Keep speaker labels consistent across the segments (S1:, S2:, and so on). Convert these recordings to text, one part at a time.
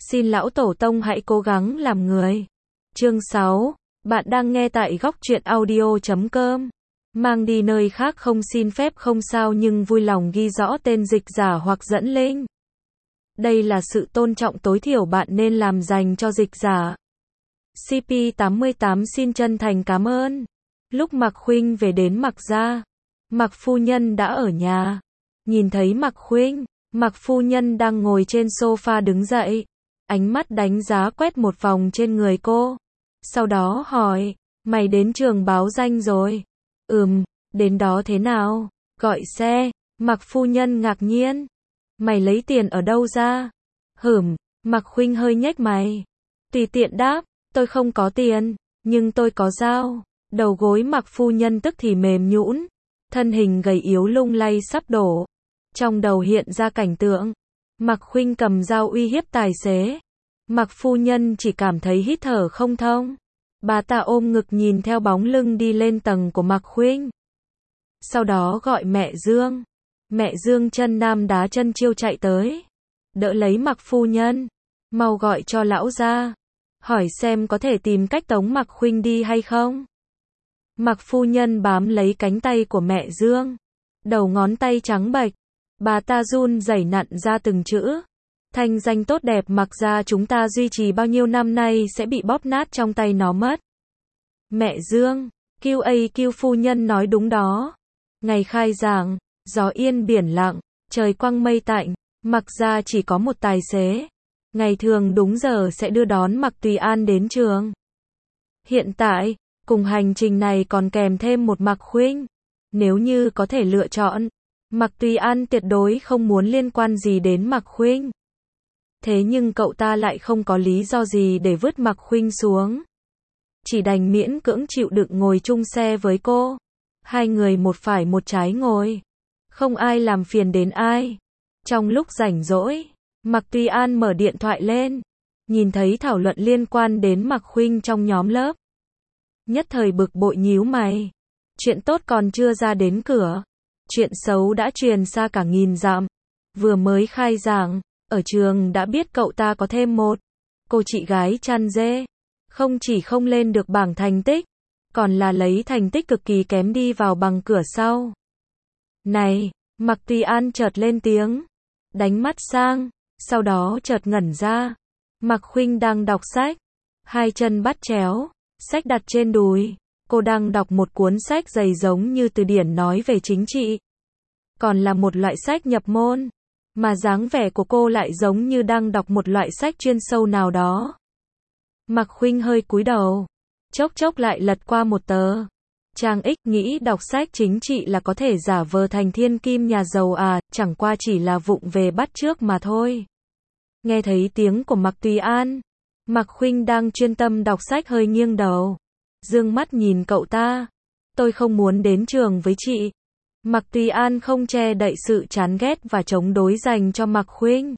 S1: Xin lão tổ tông hãy cố gắng làm người. Chương 6. Bạn đang nghe tại góc truyện audio.com. Mang đi nơi khác không xin phép không sao nhưng vui lòng ghi rõ tên dịch giả hoặc dẫn link. Đây là sự tôn trọng tối thiểu bạn nên làm dành cho dịch giả. CP88 xin chân thành cảm ơn. Lúc Mạc Khuynh về đến Mạc gia, Mạc phu nhân đã ở nhà. Nhìn thấy Mạc Khuynh, Mạc phu nhân đang ngồi trên sofa đứng dậy. Ánh mắt đánh giá quét một vòng trên người cô. Sau đó hỏi, mày đến trường báo danh rồi? Đến đó thế nào? Gọi xe. Mạc phu nhân ngạc nhiên. Mày lấy tiền ở đâu ra? Mạc Khuynh hơi nhếch mày. Tùy tiện đáp, tôi không có tiền, nhưng tôi có dao. Đầu gối Mạc phu nhân tức thì mềm nhũn, thân hình gầy yếu lung lay sắp đổ. Trong đầu hiện ra cảnh tượng Mạc Khuynh cầm dao uy hiếp tài xế. Mạc phu nhân chỉ cảm thấy hít thở không thông. Bà ta ôm ngực nhìn theo bóng lưng đi lên tầng của Mạc Khuynh. Sau đó gọi mẹ Dương. Mẹ Dương chân nam đá chân chiêu chạy tới, đỡ lấy Mạc phu nhân. Mau gọi cho lão gia, hỏi xem có thể tìm cách tống Mạc Khuynh đi hay không. Mạc phu nhân bám lấy cánh tay của mẹ Dương, đầu ngón tay trắng bệch. Bà ta run rẩy nặn ra từng chữ. Thanh danh tốt đẹp Mạc gia chúng ta duy trì bao nhiêu năm nay sẽ bị bóp nát trong tay nó mất. Mẹ Dương, QAQ phu nhân nói đúng đó. Ngày khai giảng, gió yên biển lặng, trời quang mây tạnh, Mạc gia chỉ có một tài xế. Ngày thường đúng giờ sẽ đưa đón Mạc Tùy An đến trường. Hiện tại, cùng hành trình này còn kèm thêm một Mạc Khuynh. Nếu như có thể lựa chọn, Mạc Tùy An tuyệt đối không muốn liên quan gì đến Mạc Khuynh. Thế nhưng cậu ta lại không có lý do gì để vứt Mạc Khuynh xuống. Chỉ đành miễn cưỡng chịu đựng ngồi chung xe với cô. Hai người một phải một trái ngồi. Không ai làm phiền đến ai. Trong lúc rảnh rỗi, Mạc Tùy An mở điện thoại lên. Nhìn thấy thảo luận liên quan đến Mạc Khuynh trong nhóm lớp. Nhất thời bực bội nhíu mày. Chuyện tốt còn chưa ra đến cửa. Chuyện xấu đã truyền xa cả nghìn dặm. Vừa mới khai giảng, ở trường đã biết cậu ta có thêm một cô chị gái chăn dê. Không chỉ không lên được bảng thành tích, còn là lấy thành tích cực kỳ kém đi vào bằng cửa sau. Này, Mạc Tùy An chợt lên tiếng, đánh mắt sang, sau đó chợt ngẩn ra. Mạc Khuynh đang đọc sách, hai chân bắt chéo, sách đặt trên đùi. Cô đang đọc một cuốn sách dày giống như từ điển nói về chính trị. Còn là một loại sách nhập môn, mà dáng vẻ của cô lại giống như đang đọc một loại sách chuyên sâu nào đó. Mạc Khuynh hơi cúi đầu, chốc chốc lại lật qua một tờ. Trang X nghĩ đọc sách chính trị là có thể giả vờ thành thiên kim nhà giàu à, chẳng qua chỉ là vụng về bắt chước mà thôi. Nghe thấy tiếng của Mạc Tùy An, Mạc Khuynh đang chuyên tâm đọc sách hơi nghiêng đầu, dương mắt nhìn cậu ta. Tôi không muốn đến trường với chị. Mạc Tùy An không che đậy sự chán ghét và chống đối dành cho Mạc Khuynh.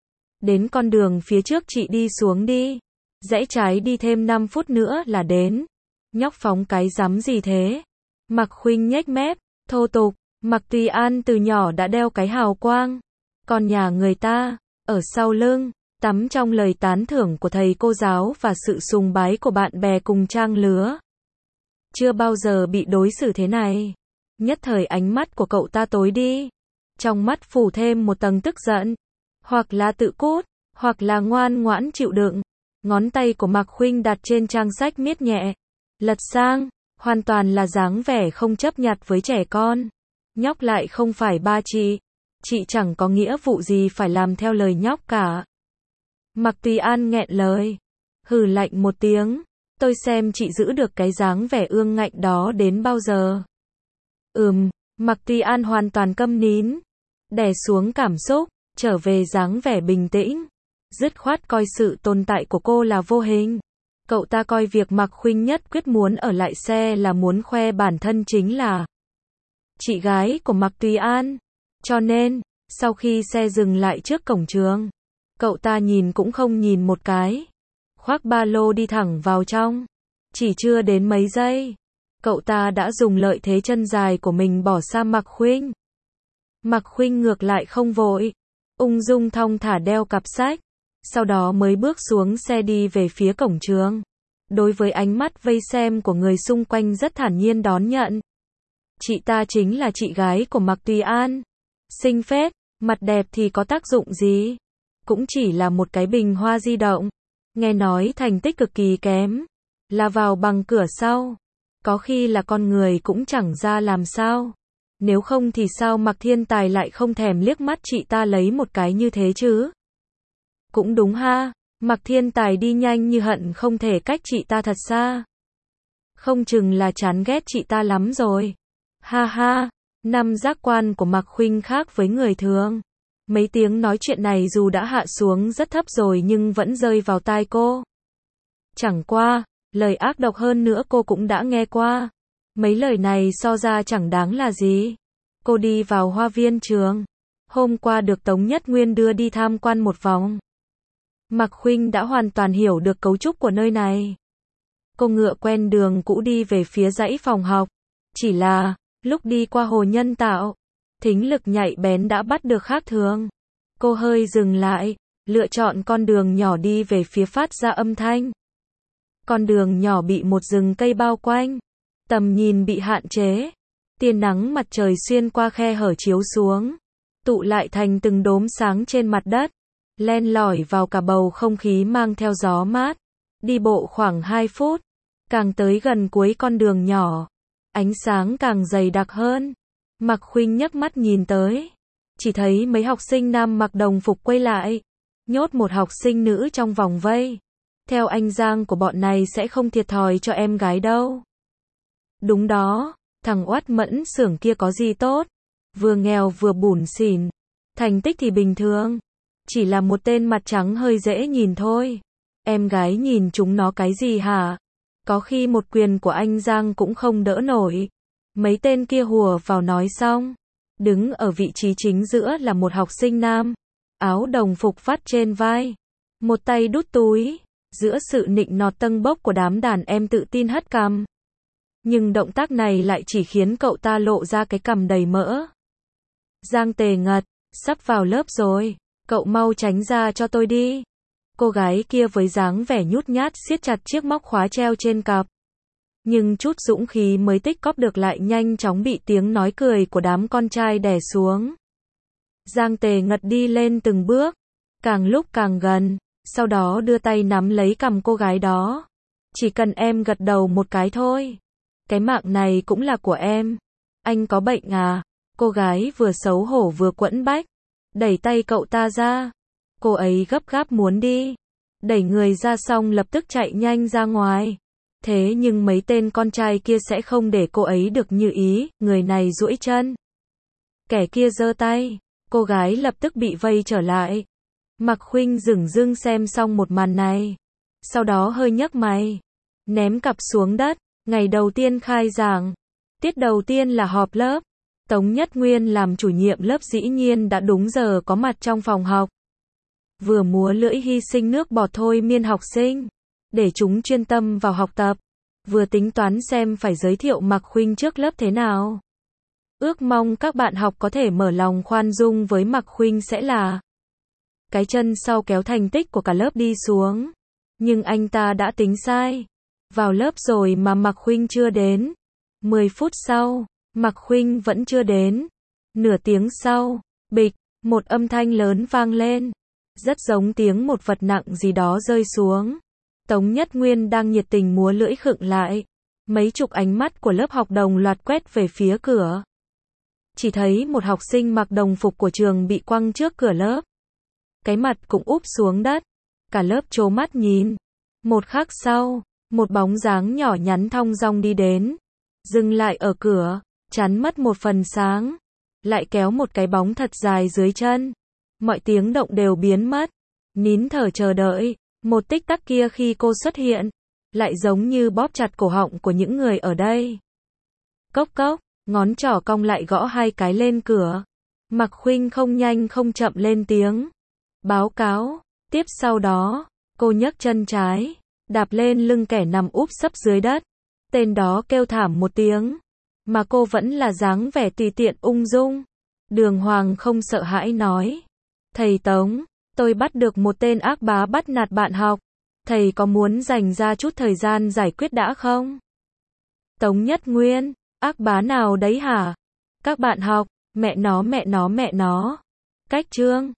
S1: Đến con đường phía trước chị đi xuống đi. Rẽ trái đi thêm 5 phút nữa là đến. Nhóc phóng cái rắm gì thế? Mạc Khuynh nhếch mép, thô tục. Mạc Tùy An từ nhỏ đã đeo cái hào quang. Còn nhà người ta, ở sau lưng, tắm trong lời tán thưởng của thầy cô giáo và sự sùng bái của bạn bè cùng trang lứa. Chưa bao giờ bị đối xử thế này. Nhất thời ánh mắt của cậu ta tối đi. Trong mắt phủ thêm một tầng tức giận. Hoặc là tự cút, hoặc là ngoan ngoãn chịu đựng. Ngón tay của Mạc Khuynh đặt trên trang sách miết nhẹ. Lật sang, hoàn toàn là dáng vẻ không chấp nhặt với trẻ con. Nhóc lại không phải ba chị. Chị chẳng có nghĩa vụ gì phải làm theo lời nhóc cả. Mạc Tùy An nghẹn lời. Hừ lạnh một tiếng. Tôi xem chị giữ được cái dáng vẻ ương ngạnh đó đến bao giờ. Mạc Tùy An hoàn toàn câm nín. Đè xuống cảm xúc, trở về dáng vẻ bình tĩnh. Dứt khoát coi sự tồn tại của cô là vô hình. Cậu ta coi việc Mạc Khuynh nhất quyết muốn ở lại xe là muốn khoe bản thân chính là chị gái của Mạc Tùy An. Cho nên, sau khi xe dừng lại trước cổng trường, cậu ta nhìn cũng không nhìn một cái. Khoác ba lô đi thẳng vào trong. Chỉ chưa đến mấy giây, cậu ta đã dùng lợi thế chân dài của mình bỏ xa Mạc Khuynh. Mạc Khuynh ngược lại không vội, ung dung thong thả đeo cặp sách. sau đó mới bước xuống xe đi về phía cổng trường. Đối với ánh mắt vây xem của người xung quanh rất thản nhiên đón nhận. Chị ta chính là chị gái của Mạc Tùy An. Xinh phết, mặt đẹp thì có tác dụng gì? Cũng chỉ là một cái bình hoa di động. Nghe nói thành tích cực kỳ kém. Là vào bằng cửa sau. Có khi là con người cũng chẳng ra làm sao. Nếu không thì sao Mạc Thiên Tài lại không thèm liếc mắt chị ta lấy một cái như thế chứ? Cũng đúng ha. Mạc Thiên Tài đi nhanh như hận không thể cách chị ta thật xa. Không chừng là chán ghét chị ta lắm rồi. Ha ha, năm giác quan của Mạc Khuynh khác với người thường. Mấy tiếng nói chuyện này dù đã hạ xuống rất thấp rồi nhưng vẫn rơi vào tai cô. Chẳng qua, lời ác độc hơn nữa cô cũng đã nghe qua. Mấy lời này so ra chẳng đáng là gì. Cô đi vào hoa viên trường. Hôm qua được Tống Nhất Nguyên đưa đi tham quan một vòng. Mạc Khuynh đã hoàn toàn hiểu được cấu trúc của nơi này. Cô ngựa quen đường cũ đi về phía dãy phòng học. Chỉ là, lúc đi qua hồ nhân tạo, thính lực nhạy bén đã bắt được khác thường. Cô hơi dừng lại, lựa chọn con đường nhỏ đi về phía phát ra âm thanh. Con đường nhỏ bị một rừng cây bao quanh. Tầm nhìn bị hạn chế. Tia nắng mặt trời xuyên qua khe hở chiếu xuống. Tụ lại thành từng đốm sáng trên mặt đất. Len lỏi vào cả bầu không khí mang theo gió mát. Đi bộ khoảng 2 phút. Càng tới gần cuối con đường nhỏ. Ánh sáng càng dày đặc hơn. Mạc Khuynh nhấc mắt nhìn tới. Chỉ thấy mấy học sinh nam mặc đồng phục quay lại. Nhốt một học sinh nữ trong vòng vây. Theo anh Giang của bọn này sẽ không thiệt thòi cho em gái đâu. Đúng đó, thằng Oát Mẫn Xưởng kia có gì tốt. Vừa nghèo vừa bủn xỉn. Thành tích thì bình thường. Chỉ là một tên mặt trắng hơi dễ nhìn thôi. Em gái nhìn chúng nó cái gì hả? Có khi một quyền của anh Giang cũng không đỡ nổi. Mấy tên kia hùa vào nói xong. Đứng ở vị trí chính giữa là một học sinh nam. Áo đồng phục vắt trên vai. Một tay đút túi. Giữa sự nịnh nọt tâng bốc của đám đàn em tự tin hất cằm. Nhưng động tác này lại chỉ khiến cậu ta lộ ra cái cằm đầy mỡ. Giang Tề Ngật, sắp vào lớp rồi. Cậu mau tránh ra cho tôi đi. Cô gái kia với dáng vẻ nhút nhát siết chặt chiếc móc khóa treo trên cặp. Nhưng chút dũng khí mới tích cóp được lại nhanh chóng bị tiếng nói cười của đám con trai đè xuống. Giang Tề Ngật đi lên từng bước, càng lúc càng gần, sau đó đưa tay nắm lấy cằm cô gái đó. Chỉ cần em gật đầu một cái thôi. Cái mạng này cũng là của em. Anh có bệnh à? Cô gái vừa xấu hổ vừa quẫn bách. Đẩy tay cậu ta ra. Cô ấy gấp gáp muốn đi. Đẩy người ra xong lập tức chạy nhanh ra ngoài. Thế nhưng mấy tên con trai kia sẽ không để cô ấy được như ý. Người này duỗi chân. Kẻ kia giơ tay. Cô gái lập tức bị vây trở lại. Mạc Khuynh dửng dưng xem xong một màn này. Sau đó hơi nhấc mày. Ném cặp xuống đất. Ngày đầu tiên khai giảng. Tiết đầu tiên là họp lớp. Tống Nhất Nguyên làm chủ nhiệm lớp dĩ nhiên đã đúng giờ có mặt trong phòng học. Vừa múa lưỡi hy sinh nước bọt thôi miên học sinh. Để chúng chuyên tâm vào học tập. Vừa tính toán xem phải giới thiệu Mạc Khuynh trước lớp thế nào. Ước mong các bạn học có thể mở lòng khoan dung với Mạc Khuynh sẽ là cái chân sau kéo thành tích của cả lớp đi xuống. Nhưng anh ta đã tính sai. Vào lớp rồi mà Mạc Khuynh chưa đến. 10 phút sau, Mạc Khuynh vẫn chưa đến. Nửa tiếng sau, bịch, một âm thanh lớn vang lên. Rất giống tiếng một vật nặng gì đó rơi xuống. Tống Nhất Nguyên đang nhiệt tình múa lưỡi khựng lại. Mấy chục ánh mắt của lớp học đồng loạt quét về phía cửa. Chỉ thấy một học sinh mặc đồng phục của trường bị quăng trước cửa lớp. Cái mặt cũng úp xuống đất. Cả lớp trố mắt nhìn. Một khắc sau, một bóng dáng nhỏ nhắn thong dong đi đến. Dừng lại ở cửa, chắn mất một phần sáng. Lại kéo một cái bóng thật dài dưới chân. Mọi tiếng động đều biến mất. Nín thở chờ đợi. Một tích tắc kia khi cô xuất hiện. Lại giống như bóp chặt cổ họng của những người ở đây. Cốc cốc, ngón trỏ cong lại gõ 2 cái lên cửa. Mạc Khuynh không nhanh không chậm lên tiếng. Báo cáo. Tiếp sau đó, cô nhấc chân trái. Đạp lên lưng kẻ nằm úp sấp dưới đất. Tên đó kêu thảm một tiếng. Mà cô vẫn là dáng vẻ tùy tiện ung dung. Đường hoàng không sợ hãi nói. Thầy Tống, Tôi bắt được một tên ác bá bắt nạt bạn học. Thầy có muốn dành ra chút thời gian giải quyết đã không? Tống Nhất Nguyên, ác bá nào đấy hả? Các bạn học, mẹ nó. Cách chương